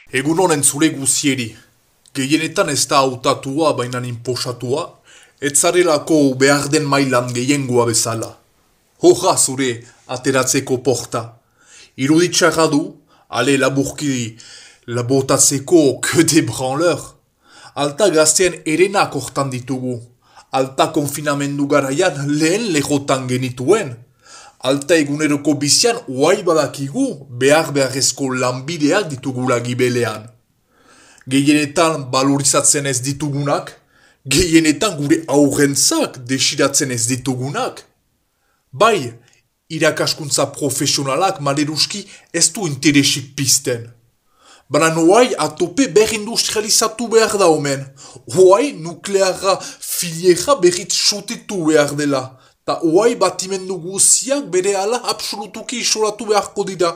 Egun honen zure guzieri, gehienetan ez da hautatua bainan inposatua, ez zarelako behar den mailan gehiengoa bezala. Hoja zure ateratzeko porta. Iruditxarra du, ale laburki labotatzeko que de branleur. Alta gaztean erenak hortan ditugu. Alta konfinamendu garaian lehen lehotan genituen. Alta eguneroko bizian oai badakigu beharrezko lanbideak ditugula gibelean. Gehienetan balorizatzen ez ditugunak, gehienetan gure aurrentzak desiratzen ez ditugunak. Bai, irakaskuntza profesionalak maleruski ez du interesik pizten. Baina oai atope berindustrializatu behar da omen. Oai nuklearra filiera berriz sotetu behar dela. Ta oai batimendu guziak bere ala absolutuki isolatu beharko dira.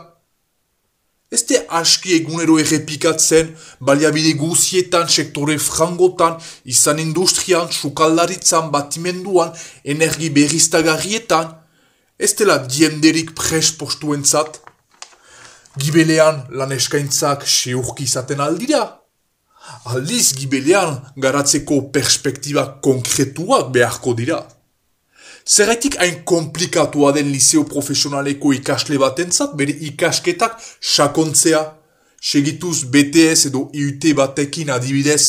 Ez de aski egunero errepikatzen, baliabide guzietan, sektore frangotan, izan industrian, sukaldaritzan, batimenduan, energi berriztagarrietan, ez dela dienderik pres postuentzat. Gibelean lan eskaintzak seurki izaten aldira. Aldiz gibelean garatzeko perspektiba konkretuak beharko dira. Zerraitik hain komplikatua den liceo profesionaleko ikasle batentzat bere ikasketak sakontzea, segituz BTS edo IUT batekin adibidez.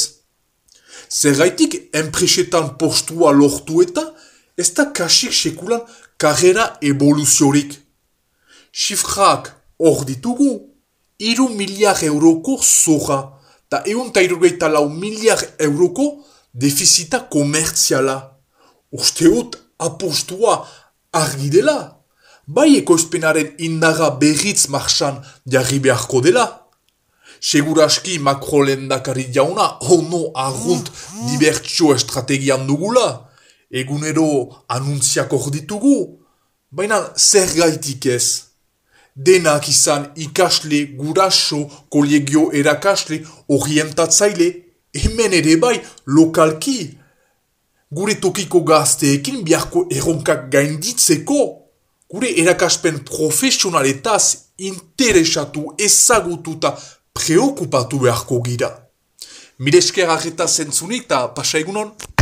Zerraitik enpresetan postua lortu eta ez da kasik sekulan karrera evoluziorik. Xifrak hor ditugu, 3 miliar euroko zorra, eta 1,54 miliar euroko defizita komertziala. Usteot apostua argi dela, bai ekoizpenaren indarra berriz marxan jarri beharko dela. Seguraski Macron lehendakari jauna ono arrunt dibertsio estrategian dugula, egunero anuntziak hor ditugu, baina zer gaitik ez. Denak izan ikasle, guraso, kolegio erakasle, orientatzaile, hemen ere bai lokalki. Gure tokiko gazteekin biharko erronkak gainditzeko, gure erakaspen profesionaletaz interesatu, ezagututa, preokupatu beharko gira. Mire esker arreta zentzunik eta pasa egunon.